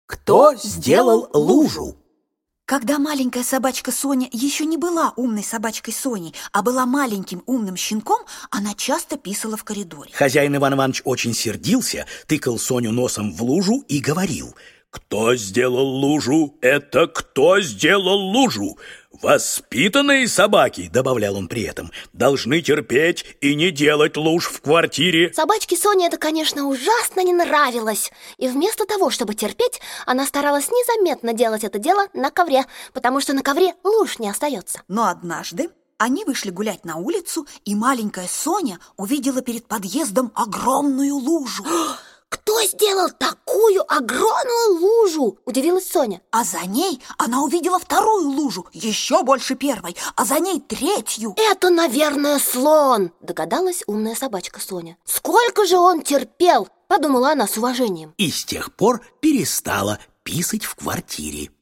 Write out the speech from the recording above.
Кто сделал лужу? Когда маленькая собачка Соня еще не была умной собачкой Соней, а была маленьким умным щенком, она часто писала в коридоре. Хозяин Иван Иванович очень сердился, тыкал Соню носом в лужу и говорил: «Кто сделал лужу? Это кто сделал лужу? Воспитанные собаки, — добавлял он при этом, — должны терпеть и не делать луж в квартире». Собачке Соне это, конечно, ужасно не нравилось. И вместо того, чтобы терпеть, она старалась незаметно делать это дело на ковре, потому что на ковре луж не остается. Но однажды они вышли гулять на улицу, и маленькая Соня увидела перед подъездом огромную лужу. «Кто сделал такую огромную лужу?» – удивилась Соня. А за ней она увидела вторую лужу, еще больше первой, а за ней третью. «Это, наверное, слон», – догадалась умная собачка Соня. «Сколько же он терпел?» – подумала она с уважением. И с тех пор перестала писать в квартире.